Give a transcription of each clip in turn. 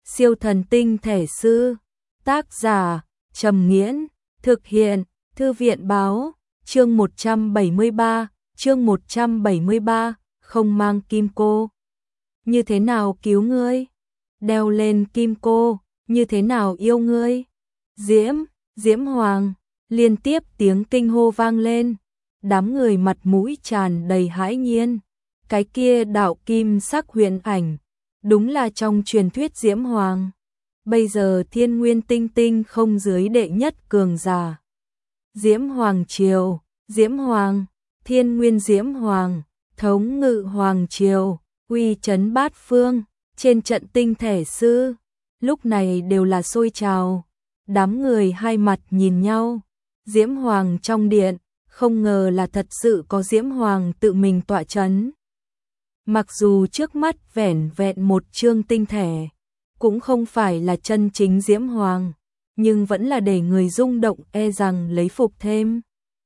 Siêu thần tinh thể sư. Tác giả Trầm Nghiễn. Thực hiện Thư viện báo. Chương 173, không mang kim cô. Như thế nào cứu ngươi? Đeo lên kim cô, như thế nào yêu ngươi? Diễm Hoàng, liên tiếp tiếng kinh hô vang lên. Đám người mặt mũi tràn đầy hãi nhiên. Cái kia đạo kim sắc huyền ảnh, đúng là trong truyền thuyết Diễm Hoàng. Bây giờ Thiên Nguyên Tinh Tinh không dưới đệ nhất cường giả. Diễm Hoàng Triều, Diễm Hoàng, Thiên Nguyên Diễm Hoàng, thống ngự Hoàng Triều, uy chấn bát phương, trên trận tinh thể sư. Lúc này đều là sôi trào. Đám người hai mặt nhìn nhau. Diễm Hoàng trong điện, không ngờ là thật sự có Diễm Hoàng tự mình tọa chấn. Mặc dù trước mắt vẻn vẹn một chương tinh thể, cũng không phải là chân chính Diễm Hoàng, nhưng vẫn là để người rung động e rằng lấy phục thêm.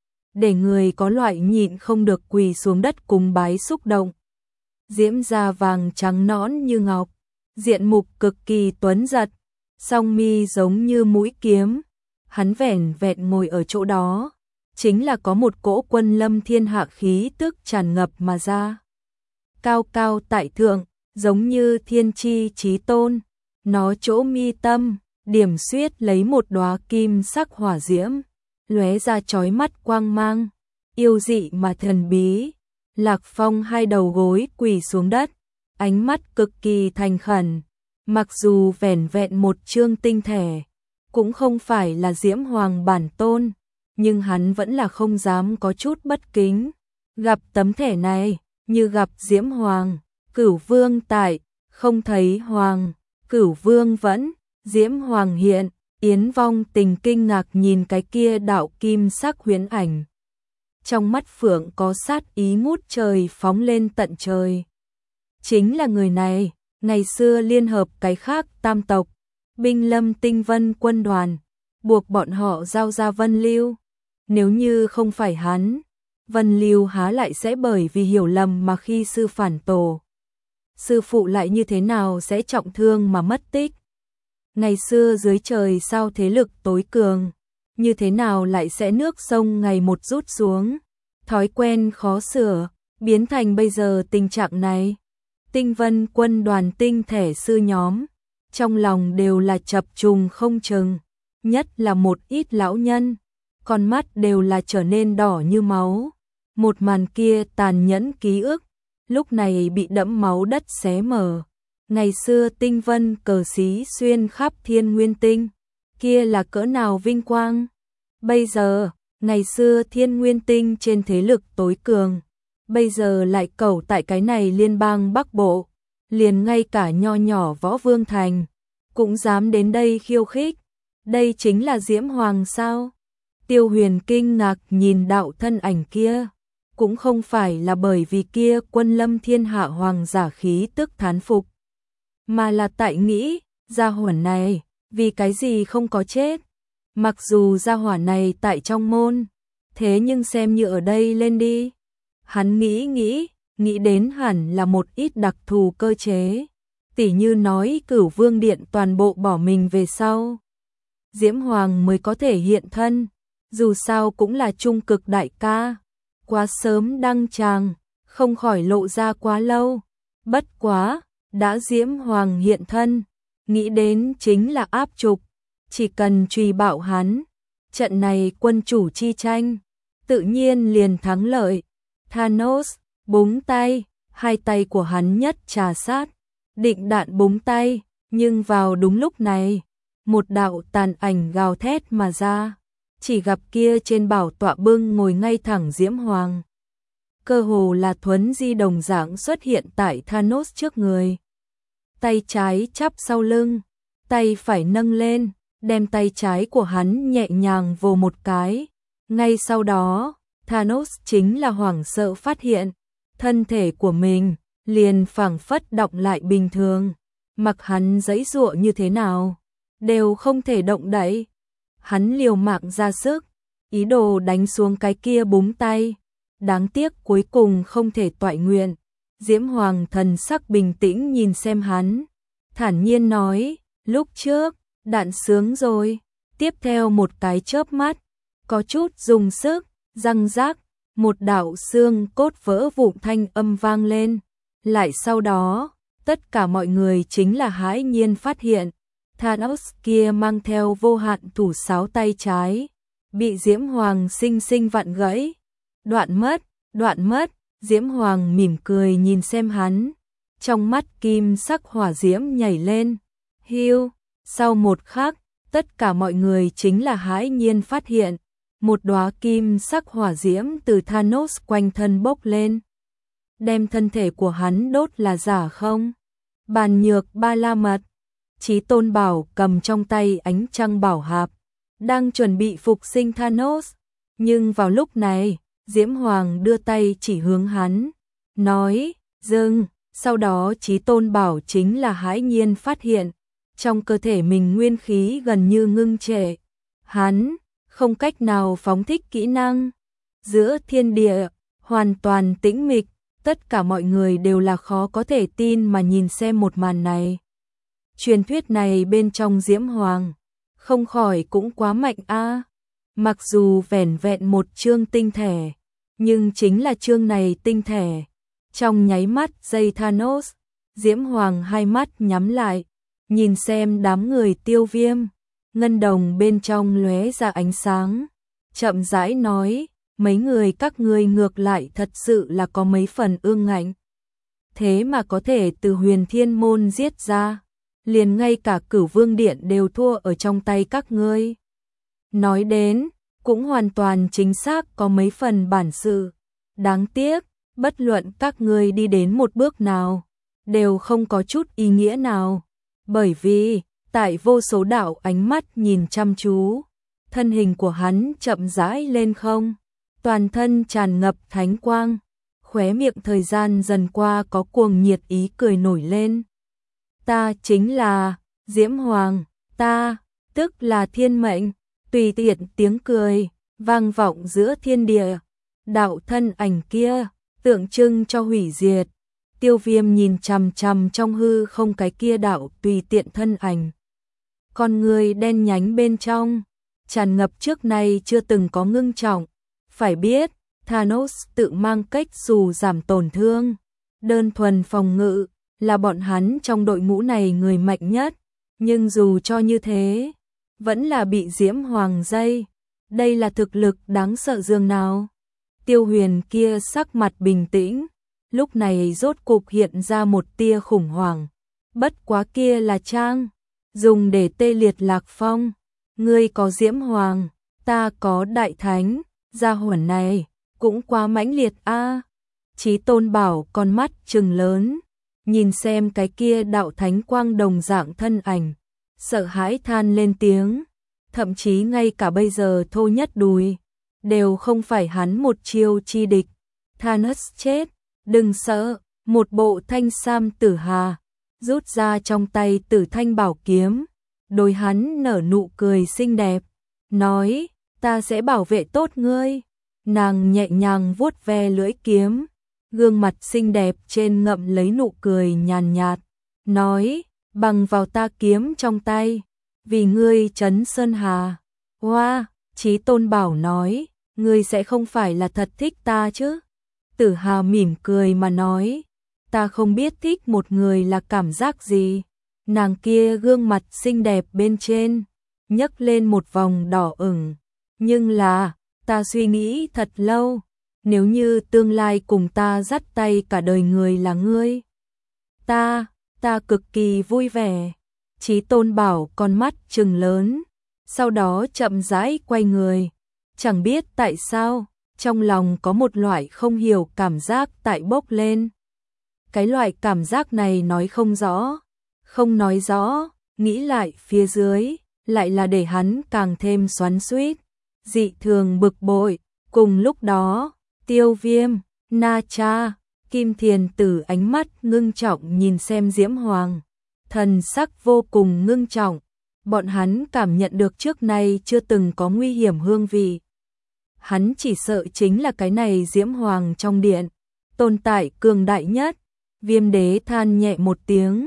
Để người có loại nhịn không được quỳ xuống đất cùng bái xúc động. Diễm da vàng trắng nõn như ngọc, diện mục cực kỳ tuấn giật, song mi giống như mũi kiếm. Hắn vẻn vẹn ngồi ở chỗ đó, chính là có một cỗ quân lâm thiên hạ khí tức tràn ngập mà ra. Cao cao tại thượng, giống như thiên chi chí tôn, nó chỗ mi tâm, điểm xuyết lấy một đóa kim sắc hỏa diễm, lóe ra chói mắt quang mang, yêu dị mà thần bí. Lạc Phong hai đầu gối quỳ xuống đất, ánh mắt cực kỳ thành khẩn. Mặc dù vẻn vẹn một chương tinh thể, cũng không phải là Diễm Hoàng bản tôn, nhưng hắn vẫn là không dám có chút bất kính. Gặp tấm thẻ này, như gặp Diễm Hoàng, Cửu Vương tại, không thấy Hoàng, Cửu Vương vẫn, Diễm Hoàng hiện. Yến Vong Tình kinh ngạc nhìn cái kia đạo kim sắc huyễn ảnh. Trong mắt phượng có sát ý ngút trời phóng lên tận trời. Chính là người này, ngày xưa liên hợp cái khác tam tộc, binh lâm tinh vân quân đoàn, buộc bọn họ giao ra Vân Lưu. Nếu như không phải hắn, Vân Lưu há lại sẽ bởi vì hiểu lầm mà khi sư phản tổ. Sư phụ lại như thế nào sẽ trọng thương mà mất tích. Ngày xưa dưới trời sao thế lực tối cường, như thế nào lại sẽ nước sông ngày một rút xuống. Thói quen khó sửa, biến thành bây giờ tình trạng này. Tinh vân quân đoàn tinh thể sư nhóm, trong lòng đều là chập trùng không chừng. Nhất là một ít lão nhân, con mắt đều là trở nên đỏ như máu. Một màn kia tàn nhẫn ký ức, lúc này bị đẫm máu đất xé mở. Ngày xưa tinh vân cờ xí xuyên khắp thiên nguyên tinh, kia là cỡ nào vinh quang. Bây giờ, ngày xưa thiên nguyên tinh trên thế lực tối cường, bây giờ lại cẩu tại cái này liên bang Bắc Bộ, liền ngay cả nho nhỏ Võ Vương Thành, cũng dám đến đây khiêu khích. Đây chính là Diễm Hoàng sao? Tiêu Huyền kinh ngạc nhìn đạo thân ảnh kia, cũng không phải là bởi vì kia quân lâm thiên hạ hoàng giả khí tức thán phục, mà là tại nghĩ, gia hỏa này, vì cái gì không có chết. Mặc dù gia hỏa này tại trong môn, thế nhưng xem như ở đây lên đi. Hắn nghĩ đến hẳn là một ít đặc thù cơ chế. Tỉ như nói Cửu Vương Điện toàn bộ bỏ mình về sau, Diễm Hoàng mới có thể hiện thân, dù sao cũng là trung cực đại ca. Quá sớm đăng tràng, không khỏi lộ ra quá lâu. Bất quá, đã Diễm Hoàng hiện thân, nghĩ đến chính là áp trục, chỉ cần truy bạo hắn, trận này quân chủ chi tranh, tự nhiên liền thắng lợi. Thanos, búng tay, hai tay của hắn nhất trà sát, định đạn búng tay, nhưng vào đúng lúc này, một đạo tàn ảnh gào thét mà ra, chỉ gặp kia trên bảo tọa bưng ngồi ngay thẳng Diễm Hoàng. Cơ hồ là thuấn di đồng dạng xuất hiện tại Thanos trước người. Tay trái chắp sau lưng, tay phải nâng lên, đem tay trái của hắn nhẹ nhàng vồ một cái. Ngay sau đó, Thanos chính là hoảng sợ phát hiện, thân thể của mình liền phảng phất động lại bình thường. Mặc hắn giãy giụa như thế nào, đều không thể động đậy. Hắn liều mạng ra sức, ý đồ đánh xuống cái kia búng tay. Đáng tiếc cuối cùng không thể toại nguyện. Diễm Hoàng thần sắc bình tĩnh nhìn xem hắn, thản nhiên nói, Lúc trước, đạn sướng rồi. Tiếp theo một cái chớp mắt, có chút dùng sức, răng rác, một đạo xương cốt vỡ vụn thanh âm vang lên. Lại sau đó, tất cả mọi người chính là hãi nhiên phát hiện, Thanos kia mang theo vô hạn thủ sáo tay trái, bị Diễm Hoàng sinh sinh vặn gãy. Đoạn mất, Diễm Hoàng mỉm cười nhìn xem hắn, trong mắt kim sắc hỏa diễm nhảy lên. Hiu, sau một khắc, tất cả mọi người chính là hãi nhiên phát hiện, một đóa kim sắc hỏa diễm từ Thanos quanh thân bốc lên. Đem thân thể của hắn đốt là giả không? Bàn nhược ba la mật, Chí Tôn Bảo cầm trong tay ánh trăng bảo hạp, đang chuẩn bị phục sinh Thanos, nhưng vào lúc này, Diễm Hoàng đưa tay chỉ hướng hắn, nói, dừng, sau đó Chí Tôn Bảo chính là hãi nhiên phát hiện, trong cơ thể mình nguyên khí gần như ngưng trệ, hắn không cách nào phóng thích kỹ năng. Giữa thiên địa, hoàn toàn tĩnh mịch, tất cả mọi người đều là khó có thể tin mà nhìn xem một màn này. Truyền thuyết này bên trong Diễm Hoàng, không khỏi cũng quá mạnh a. Mặc dù vẻn vẹn một chương tinh thể, nhưng chính là chương này tinh thể. Trong nháy mắt giây Thanos, Diễm Hoàng hai mắt nhắm lại, nhìn xem đám người Tiêu Viêm, ngân đồng bên trong lóe ra ánh sáng, chậm rãi nói, mấy người các ngươi ngược lại thật sự là có mấy phần ương ngạnh. Thế mà có thể từ Huyền Thiên Môn giết ra, liền ngay cả Cửu Vương Điện đều thua ở trong tay các ngươi. Nói đến, cũng hoàn toàn chính xác có mấy phần bản sự. Đáng tiếc, bất luận các ngươi đi đến một bước nào, đều không có chút ý nghĩa nào. Bởi vì, tại vô số đạo ánh mắt nhìn chăm chú, thân hình của hắn chậm rãi lên không, toàn thân tràn ngập thánh quang, khóe miệng thời gian dần qua có cuồng nhiệt ý cười nổi lên. Ta chính là Diễm Hoàng, ta, tức là thiên mệnh, tùy tiện tiếng cười, vang vọng giữa thiên địa. Đạo thân ảnh kia, tượng trưng cho hủy diệt. Tiêu Viêm nhìn chằm chằm trong hư không cái kia đạo tùy tiện thân ảnh. Con người đen nhánh bên trong, tràn ngập trước nay chưa từng có ngưng trọng. Phải biết, Thanos tự mang cách dù giảm tổn thương, đơn thuần phòng ngự, là bọn hắn trong đội ngũ này người mạnh nhất. Nhưng dù cho như thế, vẫn là bị Diễm Hoàng dây. Đây là thực lực đáng sợ dường nào. Tiêu Huyền kia sắc mặt bình tĩnh, lúc này rốt cục hiện ra một tia khủng hoảng. Bất quá kia là trang, dùng để tê liệt Lạc Phong. Ngươi có Diễm Hoàng, ta có Đại Thánh, gia hỏa này cũng quá mãnh liệt a. Chí Tôn Bảo con mắt trừng lớn, nhìn xem cái kia đạo thánh quang đồng dạng thân ảnh, sợ hãi than lên tiếng. Thậm chí ngay cả bây giờ Thô Nhất Đùi đều không phải hắn một chiêu chi địch. Thanos chết, đừng sợ. Một bộ thanh sam tử hà rút ra trong tay Tử Thanh bảo kiếm, đối hắn nở nụ cười xinh đẹp, nói, ta sẽ bảo vệ tốt ngươi. Nàng nhẹ nhàng vuốt ve lưỡi kiếm, gương mặt xinh đẹp trên ngậm lấy nụ cười nhàn nhạt, nói, bằng vào ta kiếm trong tay, vì ngươi trấn sơn hà. Hoa, Chí Tôn Bảo nói, ngươi sẽ không phải là thật thích ta chứ? Tử Hà mỉm cười mà nói, ta không biết thích một người là cảm giác gì. Nàng kia gương mặt xinh đẹp bên trên, nhấc lên một vòng đỏ ửng. Nhưng là, ta suy nghĩ thật lâu, nếu như tương lai cùng ta dắt tay cả đời người là ngươi, ta cực kỳ vui vẻ. Chí Tôn Bảo con mắt trừng lớn, sau đó chậm rãi quay người. Chẳng biết tại sao, trong lòng có một loại không hiểu cảm giác tại bốc lên. Cái loại cảm giác này nói không rõ, không nói rõ, nghĩ lại phía dưới, lại là để hắn càng thêm xoắn xuýt, dị thường bực bội. Cùng lúc đó, Tiêu Viêm, Na Cha, Kim Thiền Tử ánh mắt ngưng trọng nhìn xem Diễm Hoàng, thần sắc vô cùng ngưng trọng. Bọn hắn cảm nhận được trước nay chưa từng có nguy hiểm hương vị. Hắn chỉ sợ chính là cái này Diễm Hoàng trong điện, tồn tại cường đại nhất. Viêm Đế than nhẹ một tiếng,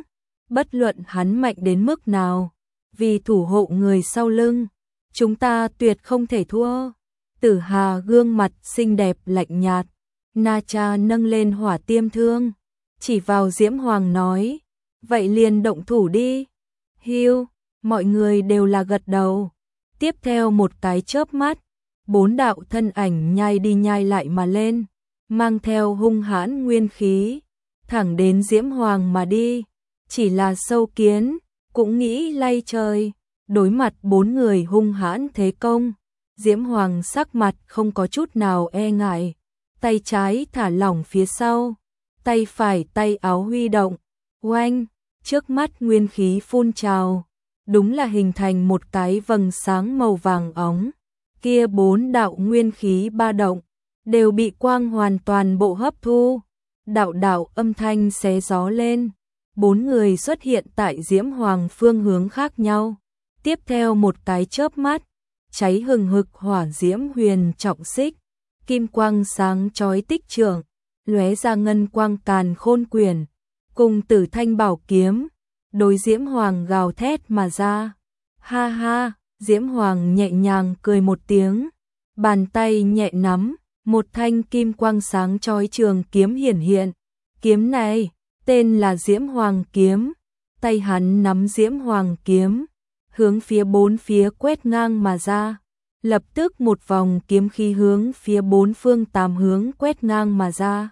bất luận hắn mạnh đến mức nào, vì thủ hộ người sau lưng, chúng ta tuyệt không thể thua. Tử Hà gương mặt xinh đẹp lạnh nhạt, Na Cha nâng lên hỏa tiêm thương, chỉ vào Diễm Hoàng nói, vậy liền động thủ đi. Hiu, mọi người đều là gật đầu. Tiếp theo một cái chớp mắt, 4 đạo thân ảnh nhai đi nhai lại mà lên, mang theo hung hãn nguyên khí, thẳng đến Diễm Hoàng mà đi. Chỉ là sâu kiến, cũng nghĩ lay trời, đối mặt 4 người hung hãn thế công. Diễm Hoàng sắc mặt không có chút nào e ngại, tay trái thả lỏng phía sau, tay phải tay áo huy động, oanh, trước mắt nguyên khí phun trào, đúng là hình thành một cái vầng sáng màu vàng óng. Kia 4 đạo nguyên khí ba động, đều bị quang hoàn toàn bộ hấp thu. Đạo đạo âm thanh xé gió lên, 4 người xuất hiện tại Diễm Hoàng phương hướng khác nhau. Tiếp theo một cái chớp mắt, cháy hừng hực hỏa diễm huyền trọng xích, kim quang sáng chói tích trưởng, lóe ra ngân quang càn khôn quyền, cùng Tử Thanh bảo kiếm, đối Diễm Hoàng gào thét mà ra. Ha ha, Diễm Hoàng nhẹ nhàng cười một tiếng, bàn tay nhẹ nắm, một thanh kim quang sáng chói trường kiếm hiển hiện. Kiếm này, tên là Diễm Hoàng kiếm, tay hắn nắm Diễm Hoàng kiếm, hướng phía 4 phía quét ngang mà ra. Lập tức một vòng kiếm khí hướng phía 4 phương 8 hướng quét ngang mà ra.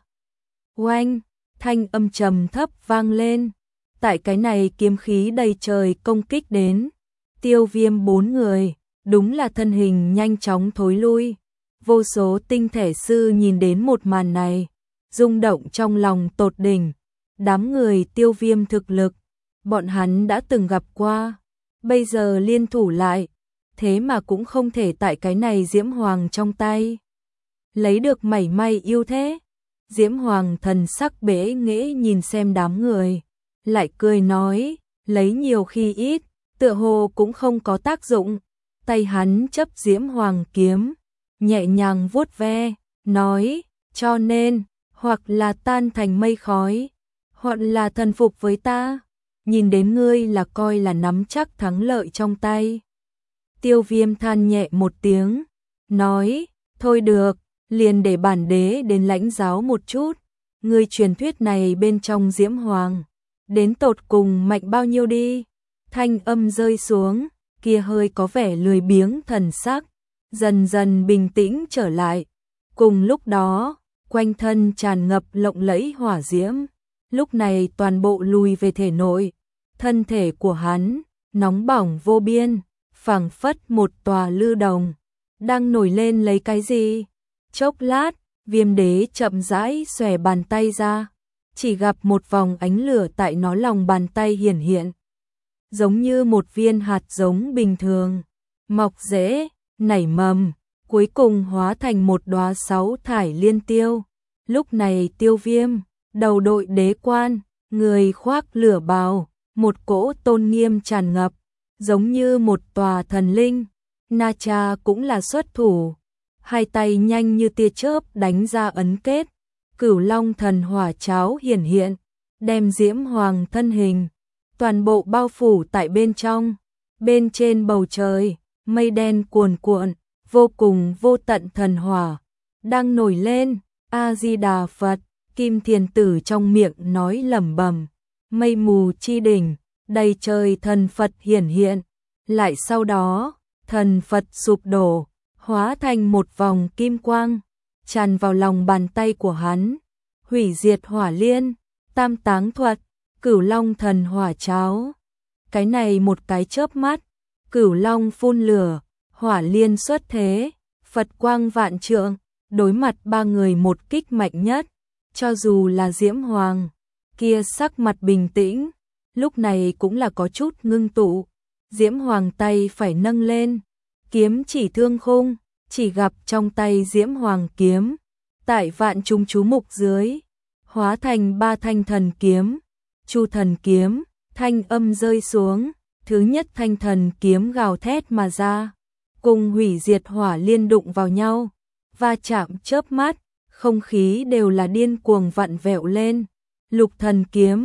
Oanh, thanh âm trầm thấp vang lên. Tại cái này kiếm khí đầy trời công kích đến, Tiêu Viêm 4 người, đúng là thân hình nhanh chóng thối lui. Vô số tinh thể sư nhìn đến một màn này, rung động trong lòng tột đỉnh. Đám người Tiêu Viêm thực lực, bọn hắn đã từng gặp qua, bây giờ liên thủ lại, thế mà cũng không thể tại cái này Diễm Hoàng trong tay lấy được mảy may ưu thế. Diễm Hoàng thần sắc bẽ nghễ nhìn xem đám người, lại cười nói, lấy nhiều khi ít, tựa hồ cũng không có tác dụng. Tay hắn chấp Diễm Hoàng kiếm, nhẹ nhàng vuốt ve, nói, cho nên, hoặc là tan thành mây khói, hoặc là thần phục với ta, nhìn đến ngươi là coi là nắm chắc thắng lợi trong tay. Tiêu Viêm than nhẹ một tiếng, nói, thôi được, liền để bản đế đến lãnh giáo một chút, ngươi truyền thuyết này bên trong Diễm Hoàng, đến tột cùng mạnh bao nhiêu đi. Thanh âm rơi xuống, kia hơi có vẻ lười biếng thần sắc, dần dần bình tĩnh trở lại. Cùng lúc đó, quanh thân tràn ngập lộng lẫy hỏa diễm, lúc này toàn bộ lùi về thể nội. Thân thể của hắn, nóng bỏng vô biên, phảng phất một tòa lư đồng, đang nổi lên lấy cái gì. Chốc lát, Viêm đế chậm rãi xòe bàn tay ra, chỉ gặp một vòng ánh lửa tại nó lòng bàn tay hiển hiện. Giống như một viên hạt giống bình thường, mọc rễ, nảy mầm, cuối cùng hóa thành một đóa 6 thải liên tiêu. Lúc này Tiêu Viêm, đầu đội đế quan, người khoác lửa bào, một cỗ tôn nghiêm tràn ngập, giống như một tòa thần linh. Na Cha cũng là xuất thủ, hai tay nhanh như tia chớp đánh ra ấn kết, Cửu Long thần hỏa cháo hiển hiện, đem Diễm Hoàng thân hình toàn bộ bao phủ tại bên trong. Bên trên bầu trời, mây đen cuồn cuộn, vô cùng vô tận thần hỏa đang nổi lên. A Di Đà Phật, Kim Thiền Tử trong miệng nói lẩm bẩm, mây mù chi đỉnh, đầy trời thần Phật hiển hiện, lại sau đó, thần Phật sụp đổ, hóa thành một vòng kim quang, tràn vào lòng bàn tay của hắn, hủy diệt hỏa liên, tam táng thuật, Cửu Long thần hỏa cháo. Cái này một cái chớp mắt, Cửu Long phun lửa, hỏa liên xuất thế, Phật quang vạn trượng, đối mặt 3 người một kích mạnh nhất. Cho dù là Diễm Hoàng, kia sắc mặt bình tĩnh, lúc này cũng là có chút ngưng tụ. Diễm Hoàng tay phải nâng lên, kiếm chỉ thương khung, chỉ gặp trong tay Diễm Hoàng kiếm, tại vạn chúng chú mục dưới, hóa thành 3 thanh thần kiếm. Chu thần kiếm, thanh âm rơi xuống, thứ nhất thanh thần kiếm gào thét mà ra, cùng hủy diệt hỏa liên đụng vào nhau, va chạm chớp mắt, không khí đều là điên cuồng vặn vẹo lên. Lục thần kiếm,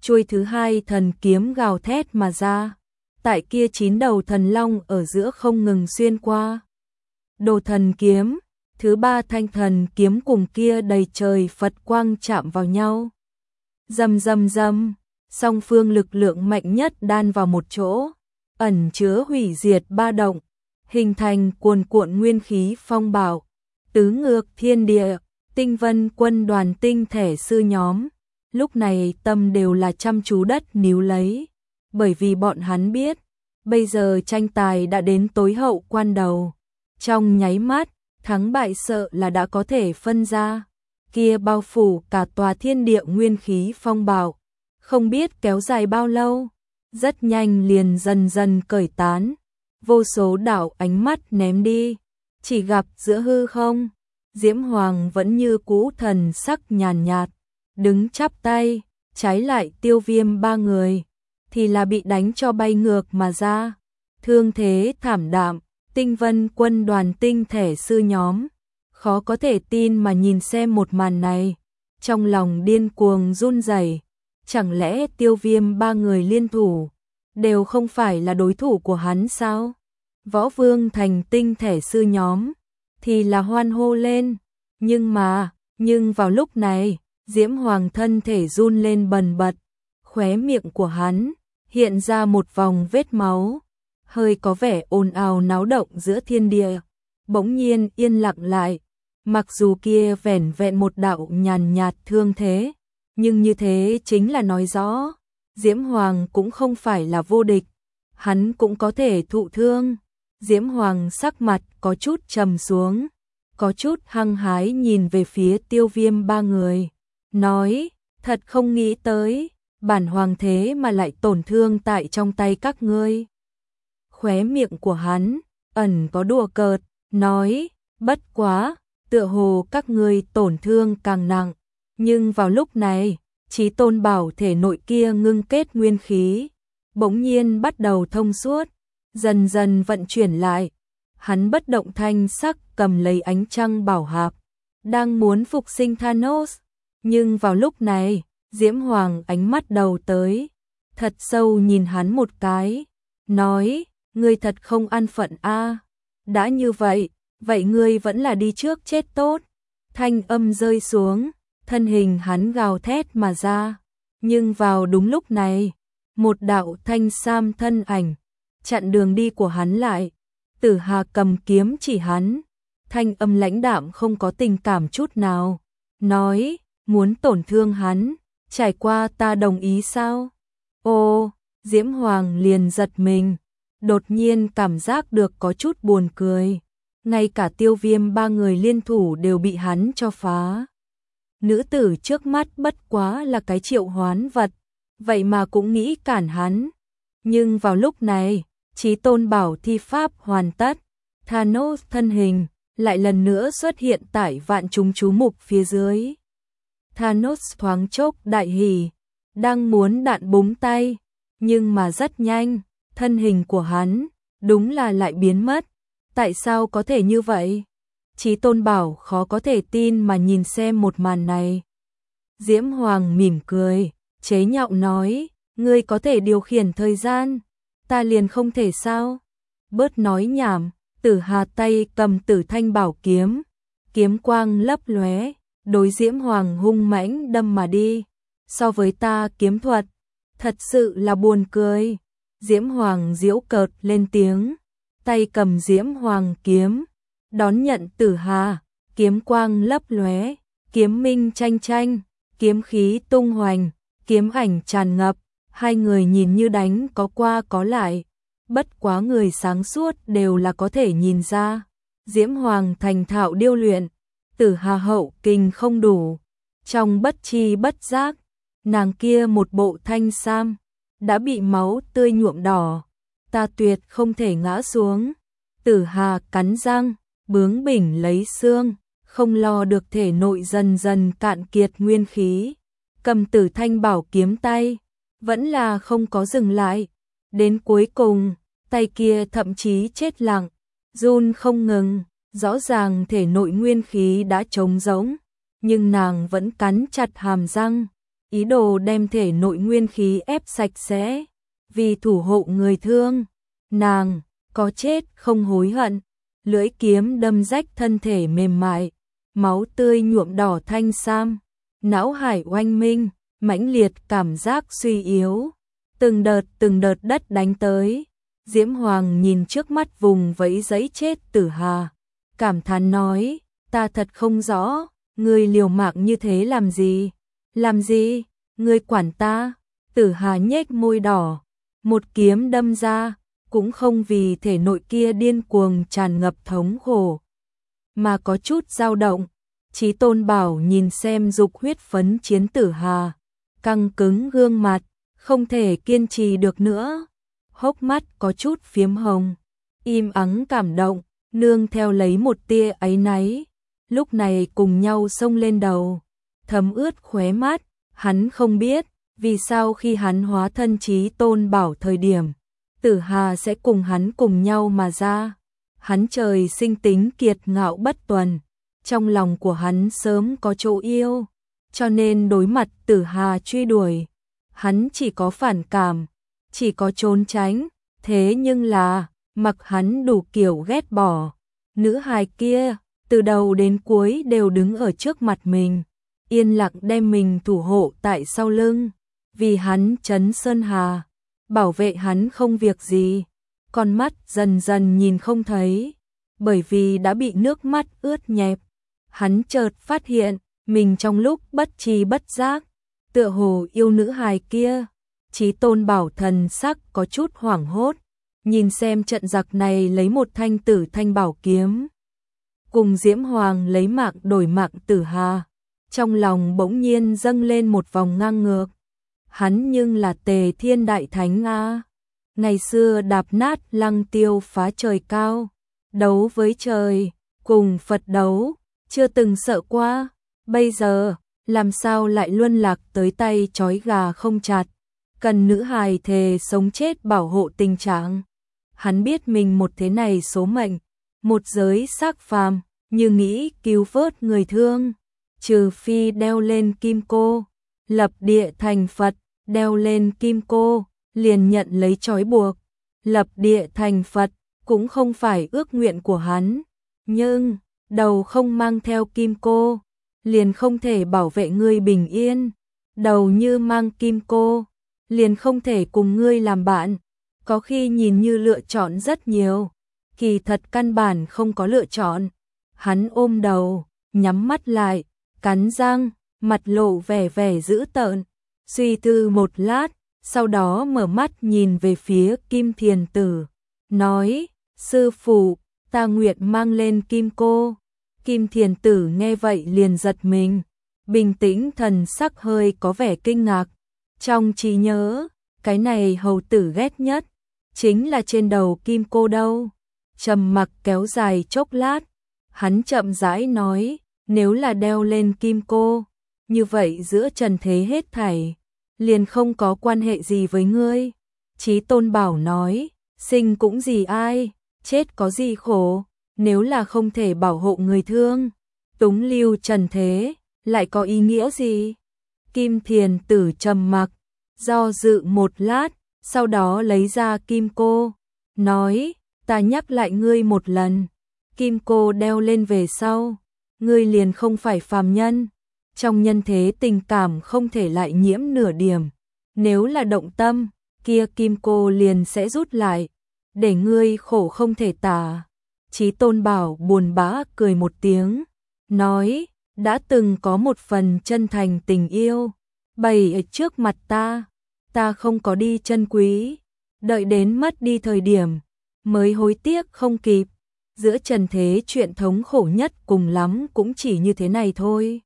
chuôi thứ hai thần kiếm gào thét mà ra. Tại kia 9 đầu thần long ở giữa không ngừng xuyên qua. Đồ thần kiếm, thứ ba thanh thần kiếm cùng kia đầy trời Phật quang chạm vào nhau. Rầm rầm rầm, song phương lực lượng mạnh nhất đan vào một chỗ, ẩn chứa hủy diệt ba động, hình thành cuồn cuộn nguyên khí phong bạo, tứ ngược thiên địa. Tinh Vân quân đoàn tinh thể sư nhóm, lúc này tâm đều là chăm chú đất níu lấy, bởi vì bọn hắn biết, bây giờ tranh tài đã đến tối hậu quan đầu. Trong nháy mắt, thắng bại sợ là đã có thể phân ra, kia bao phủ cả tòa thiên địa nguyên khí phong bạo, không biết kéo dài bao lâu, rất nhanh liền dần dần cởi tán, vô số đạo ánh mắt ném đi, chỉ gặp giữa hư không. Diễm Hoàng vẫn như cũ thần sắc nhàn nhạt, đứng chắp tay, trái lại Tiêu Viêm ba người, thì là bị đánh cho bay ngược mà ra. Thương thế thảm đạm, Tinh Vân quân đoàn tinh thể sư nhóm, khó có thể tin mà nhìn xem một màn này, trong lòng điên cuồng run rẩy. Chẳng lẽ Tiêu Viêm ba người liên thủ, đều không phải là đối thủ của hắn sao? Võ Vương thành tinh thể sư nhóm thì là hoan hô lên, nhưng vào lúc này, Diễm Hoàng thân thể run lên bần bật, khóe miệng của hắn hiện ra một vòng vết máu, hơi có vẻ ồn ào náo động giữa thiên địa, bỗng nhiên yên lặng lại, mặc dù kia vẻn vẹn một đạo nhàn nhạt thương thế, nhưng như thế chính là nói rõ, Diễm Hoàng cũng không phải là vô địch, hắn cũng có thể thụ thương. Diễm Hoàng sắc mặt có chút trầm xuống, có chút hăng hái nhìn về phía Tiêu Viêm ba người, nói, thật không nghĩ tới, bản hoàng thế mà lại tổn thương tại trong tay các ngươi. Khóe miệng của hắn, ẩn có đùa cợt, nói, bất quá, tựa hồ các ngươi tổn thương càng nặng, nhưng vào lúc này, Chí Tôn bảo thể nội kia ngưng kết nguyên khí, bỗng nhiên bắt đầu thông suốt, dần dần vận chuyển lại. Hắn bất động thanh sắc cầm lấy ánh trăng bảo hạp, đang muốn phục sinh Thanos, nhưng vào lúc này, Diễm Hoàng ánh mắt đầu tới, thật sâu nhìn hắn một cái, nói, ngươi thật không an phận a. Đã như vậy, vậy ngươi vẫn là đi trước chết tốt. Thanh âm rơi xuống, thân hình hắn gào thét mà ra, nhưng vào đúng lúc này, một đạo thanh sam thân ảnh chặn đường đi của hắn lại. Tử Hà cầm kiếm chỉ hắn, thanh âm lãnh đạm không có tình cảm chút nào, nói, muốn tổn thương hắn, trải qua ta đồng ý sao? Ô, Diễm Hoàng liền giật mình, đột nhiên cảm giác được có chút buồn cười, ngay cả Tiêu Viêm ba người liên thủ đều bị hắn cho phá. Nữ tử trước mắt bất quá là cái triệu hoán vật, vậy mà cũng nghĩ cản hắn, nhưng vào lúc này, Chí Tôn bảo thi pháp hoàn tất, Thanos thân hình lại lần nữa xuất hiện tại vạn chúng chú mục phía dưới. Thanos thoáng chốc đại hỉ, đang muốn đạn búng tay, nhưng mà rất nhanh, thân hình của hắn đúng là lại biến mất. Tại sao có thể như vậy? Chí Tôn bảo khó có thể tin mà nhìn xem một màn này. Diễm Hoàng mỉm cười, chế nhạo nói, ngươi có thể điều khiển thời gian, ta liền không thể sao? Bớt nói nhảm, Tử Hà tay cầm Tử Thanh bảo kiếm, kiếm quang lấp lóe, đối Diễm Hoàng hung mãnh đâm mà đi. So với ta kiếm thuật, thật sự là buồn cười. Diễm Hoàng giễu cợt lên tiếng, tay cầm Diễm Hoàng kiếm, đón nhận Tử Hà, kiếm quang lấp lóe, kiếm minh tranh tranh, kiếm khí tung hoành, kiếm ảnh tràn ngập, hai người nhìn như đánh có qua có lại, bất quá người sáng suốt đều là có thể nhìn ra. Diễm Hoàng thành thạo điêu luyện, Tử Hà hậu kinh không đủ, trong bất chi bất giác, nàng kia một bộ thanh sam đã bị máu tươi nhuộm đỏ, ta tuyệt không thể ngã xuống. Tử Hà cắn răng, bướng bỉnh lấy xương, không lo được thể nội dần dần cạn kiệt nguyên khí, cầm Tử Thanh bảo kiếm tay, vẫn là không có dừng lại, đến cuối cùng, tay kia thậm chí chết lặng, run không ngừng, rõ ràng thể nội nguyên khí đã trống rỗng, nhưng nàng vẫn cắn chặt hàm răng, ý đồ đem thể nội nguyên khí ép sạch sẽ, vì thủ hộ người thương, nàng có chết không hối hận. Lưỡi kiếm đâm rách thân thể mềm mại, máu tươi nhuộm đỏ thanh sam, não hải oanh minh, mãnh liệt cảm giác suy yếu, từng đợt đất đánh tới. Diễm Hoàng nhìn trước mắt vùng vẫy giấy chết Tử Hà, cảm thán nói, ta thật không rõ, ngươi liều mạng như thế làm gì? Làm gì? Ngươi quản ta? Tử Hà nhếch môi đỏ, một kiếm đâm ra, cũng không vì thể nội kia điên cuồng tràn ngập thống khổ, mà có chút dao động. Chí Tôn Bảo nhìn xem dục huyết phấn chiến Tử Hà, căng cứng gương mặt, không thể kiên trì được nữa, hốc mắt có chút phiếm hồng, im ắng cảm động, nương theo lấy một tia áy náy, lúc này cùng nhau xông lên đầu, thấm ướt khóe mắt. Hắn không biết vì sao khi hắn hóa thân Chí Tôn Bảo thời điểm, Tử Hà sẽ cùng hắn cùng nhau mà ra. Hắn trời sinh tính kiệt ngạo bất tuần, trong lòng của hắn sớm có chỗ yêu, cho nên đối mặt Tử Hà truy đuổi, hắn chỉ có phản cảm, chỉ có trốn tránh. Thế nhưng là, mặc hắn đủ kiểu ghét bỏ, nữ hài kia từ đầu đến cuối đều đứng ở trước mặt mình, yên lặng đem mình thủ hộ tại sau lưng, vì hắn trấn sơn hà, bảo vệ hắn không việc gì. Con mắt dần dần nhìn không thấy, bởi vì đã bị nước mắt ướt nhẹp. Hắn chợt phát hiện, mình trong lúc bất tri bất giác, tựa hồ yêu nữ hài kia. Chí Tôn Bảo thần sắc có chút hoảng hốt, nhìn xem trận giặc này lấy một thanh tử thanh bảo kiếm, cùng Diễm Hoàng lấy mạng đổi mạng Tử Hà, trong lòng bỗng nhiên dâng lên một vòng ngang ngược. Hắn nhưng là Tề Thiên Đại Thánh a, ngày xưa đạp nát Lăng Tiêu phá trời cao, đấu với trời, cùng Phật đấu, chưa từng sợ qua, bây giờ làm sao lại luân lạc tới tay trói gà không chặt, cần nữ hài thề sống chết bảo hộ tình trạng. Hắn biết mình một thế này số mệnh, một giới xác phàm, như nghĩ cứu vớt người thương, trừ phi đeo lên kim cô, lập địa thành Phật, đeo lên kim cô, liền nhận lấy trói buộc, lập địa thành Phật, cũng không phải ước nguyện của hắn, nhưng đầu không mang theo kim cô, liền không thể bảo vệ ngươi bình yên, đầu như mang kim cô, liền không thể cùng ngươi làm bạn. Có khi nhìn như lựa chọn rất nhiều, kỳ thật căn bản không có lựa chọn. Hắn ôm đầu, nhắm mắt lại, cắn răng, mặt lộ vẻ dữ tợn, suy tư một lát, sau đó mở mắt nhìn về phía Kim Thiền Tử, nói, sư phụ, ta nguyện mang lên kim cô. Kim Thiền Tử nghe vậy liền giật mình, bình tĩnh thần sắc hơi có vẻ kinh ngạc. Trong trí nhớ, cái này hầu tử ghét nhất chính là trên đầu kim cô đâu. Trầm mặc kéo dài chốc lát, hắn chậm rãi nói, nếu là đeo lên kim cô, như vậy giữa trần thế hết thảy liền không có quan hệ gì với ngươi. Chí Tôn Bảo nói, sinh cũng gì ai, chết có gì khổ, nếu là không thể bảo hộ người thương, túng lưu trần thế, lại có ý nghĩa gì? Kim Thiền Tử trầm mặc, do dự một lát, sau đó lấy ra kim cô, nói, ta nhắc lại ngươi một lần, kim cô đeo lên về sau, ngươi liền không phải phàm nhân, trong nhân thế tình cảm không thể lại nhiễm nửa điểm, nếu là động tâm, kia kim cô liền sẽ rút lại, để ngươi khổ không thể tả. Chí Tôn Bảo buồn bã cười một tiếng, nói, đã từng có một phần chân thành tình yêu, bày ở trước mặt ta không có đi chân quý, đợi đến mất đi thời điểm, mới hối tiếc không kịp. Giữa trần thế chuyện thống khổ nhất cùng lắm cũng chỉ như thế này thôi.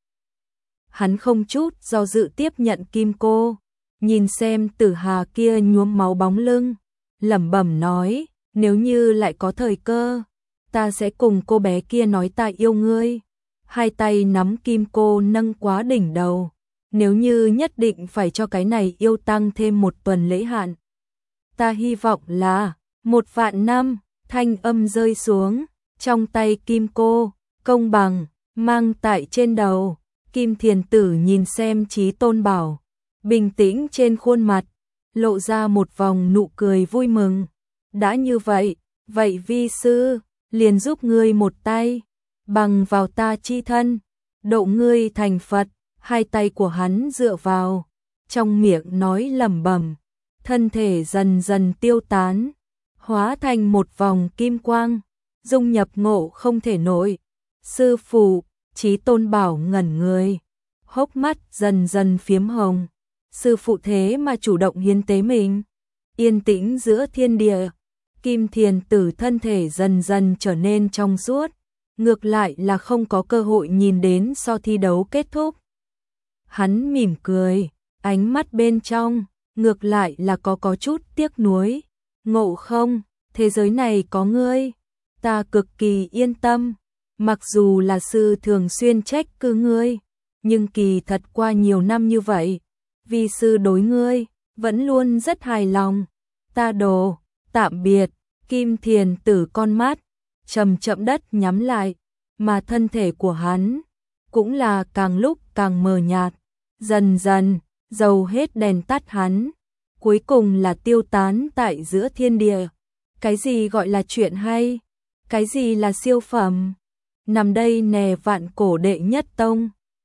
Hắn không chút do dự tiếp nhận kim cô, nhìn xem Tử Hà kia nhuốm máu bóng lưng, lẩm bẩm nói, nếu như lại có thời cơ, ta sẽ cùng cô bé kia nói ta yêu ngươi. Hai tay nắm kim cô nâng quá đỉnh đầu, nếu như nhất định phải cho cái này yêu tăng thêm một tuần lễ hạn, ta hy vọng là 1.000 năm. Thanh âm rơi xuống, trong tay kim cô, công bằng, mang tại trên đầu. Kim Thiền Tử nhìn xem Chí Tôn Bảo, bình tĩnh trên khuôn mặt, lộ ra một vòng nụ cười vui mừng. Đã như vậy, vậy vi sư, liền giúp ngươi một tay, bằng vào ta chi thân, độ ngươi thành Phật. Hai tay của hắn dựa vào, trong miệng nói lẩm bẩm, thân thể dần dần tiêu tán, hóa thành một vòng kim quang, dung nhập Ngộ Không Thể nội. Sư phụ, Chí Tôn bảo ngẩn người, hốc mắt dần dần phiếm hồng. Sư phụ thế mà chủ động hiến tế mình. Yên tĩnh giữa thiên địa, Kim Thiền Tử thân thể dần dần trở nên trong suốt, ngược lại là không có cơ hội nhìn đến so thi đấu kết thúc. Hắn mỉm cười, ánh mắt bên trong, ngược lại là có chút tiếc nuối. Ngộ Không, thế giới này có ngươi, ta cực kỳ yên tâm. Mặc dù là sư thường xuyên trách cứ ngươi, nhưng kỳ thật qua nhiều năm như vậy, vi sư đối ngươi vẫn luôn rất hài lòng. Ta đồ, tạm biệt. Kim Thiền Tử con mắt chậm chậm đất nhắm lại, mà thân thể của hắn cũng là càng lúc càng mờ nhạt, dần dần dầu hết đèn tắt hắn, cuối cùng là tiêu tán tại giữa thiên địa. Cái gì gọi là chuyện hay? Cái gì là siêu phẩm? Nằm đây nè vạn cổ đệ nhất tông.